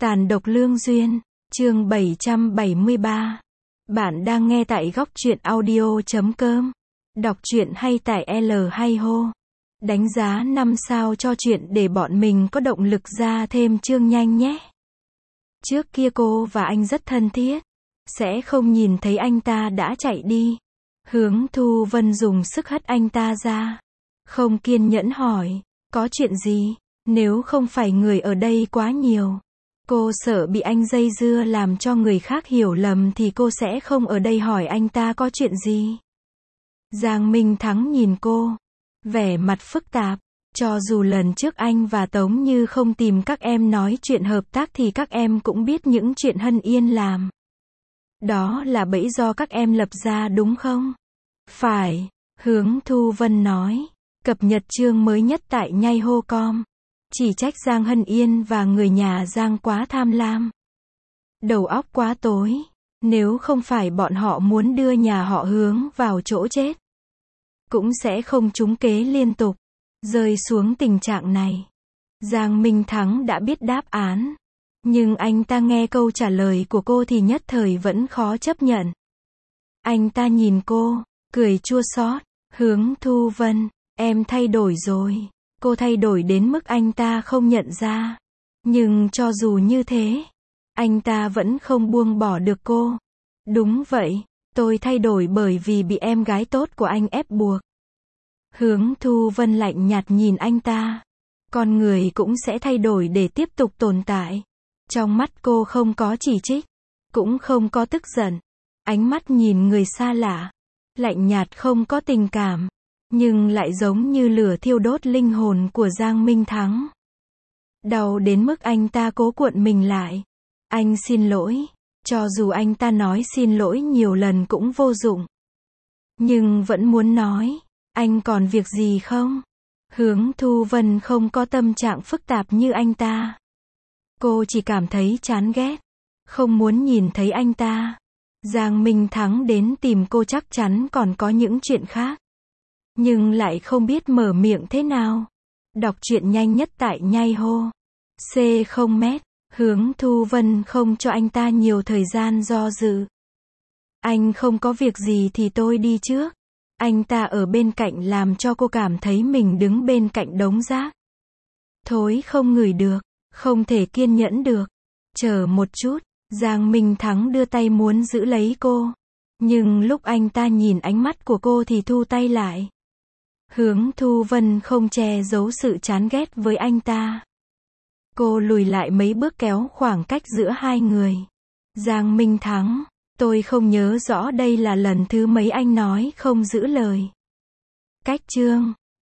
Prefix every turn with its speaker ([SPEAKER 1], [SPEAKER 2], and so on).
[SPEAKER 1] Tàn độc lương duyên, chương 773. Bạn đang nghe tại góc truyện audio.com. Đọc truyện hay tại L hay hô. Đánh giá 5 sao cho truyện để bọn mình có động lực ra thêm chương nhanh nhé. Trước kia cô và anh rất thân thiết. Sẽ không nhìn thấy anh ta đã chạy đi. Hướng Thu Vân dùng sức hất anh ta ra. Không kiên nhẫn hỏi, có chuyện gì? Nếu không phải người ở đây quá nhiều. Cô sợ bị anh dây dưa làm cho người khác hiểu lầm thì cô sẽ không ở đây hỏi anh ta có chuyện gì. Giang Minh Thắng nhìn cô, vẻ mặt phức tạp. Cho dù lần trước anh và Tống Như không tìm các em nói chuyện hợp tác thì các em cũng biết những chuyện Hân Yên làm. Đó là bẫy do các em lập ra đúng không? Phải, Hướng Thu Vân nói. Cập nhật chương mới nhất tại nhaiho.com. Chỉ trách Giang Hân Yên và người nhà Giang quá tham lam. Đầu óc quá tối. Nếu không phải bọn họ muốn đưa nhà họ Hướng vào chỗ chết, cũng sẽ không trúng kế liên tục, rơi xuống tình trạng này. Giang Minh Thắng đã biết đáp án. Nhưng anh ta nghe câu trả lời của cô thì nhất thời vẫn khó chấp nhận. Anh ta nhìn cô, cười chua xót. Hướng Thu Vân, em thay đổi rồi. Cô thay đổi đến mức anh ta không nhận ra. Nhưng cho dù như thế, anh ta vẫn không buông bỏ được cô. Đúng vậy, tôi thay đổi bởi vì bị em gái tốt của anh ép buộc. Hướng Thu Vân lạnh nhạt nhìn anh ta. Con người cũng sẽ thay đổi để tiếp tục tồn tại. Trong mắt cô không có chỉ trích, cũng không có tức giận. Ánh mắt nhìn người xa lạ, lạnh nhạt không có tình cảm, nhưng lại giống như lửa thiêu đốt linh hồn của Giang Minh Thắng. Đau đến mức anh ta cố cuộn mình lại. Anh xin lỗi. Cho dù anh ta nói xin lỗi nhiều lần cũng vô dụng. Nhưng vẫn muốn nói, anh còn việc gì không? Hướng Thu Vân không có tâm trạng phức tạp như anh ta. Cô chỉ cảm thấy chán ghét, không muốn nhìn thấy anh ta. Giang Minh Thắng đến tìm cô chắc chắn còn có những chuyện khác. Nhưng lại không biết mở miệng thế nào. Đọc truyện nhanh nhất tại nhaiho. C0m. Hướng Thu Vân không cho anh ta nhiều thời gian do dự. Anh không có việc gì thì tôi đi trước. Anh ta ở bên cạnh làm cho cô cảm thấy mình đứng bên cạnh đống rác. Thối không ngửi được, không thể kiên nhẫn được. Chờ một chút, Giang Minh Thắng đưa tay muốn giữ lấy cô. Nhưng lúc anh ta nhìn ánh mắt của cô thì thu tay lại. Hướng Thu Vân không che giấu sự chán ghét với anh ta. Cô lùi lại mấy bước kéo khoảng cách giữa hai người. Giang Minh Thắng, tôi không nhớ rõ đây là lần thứ mấy anh nói không giữ lời. Cách chương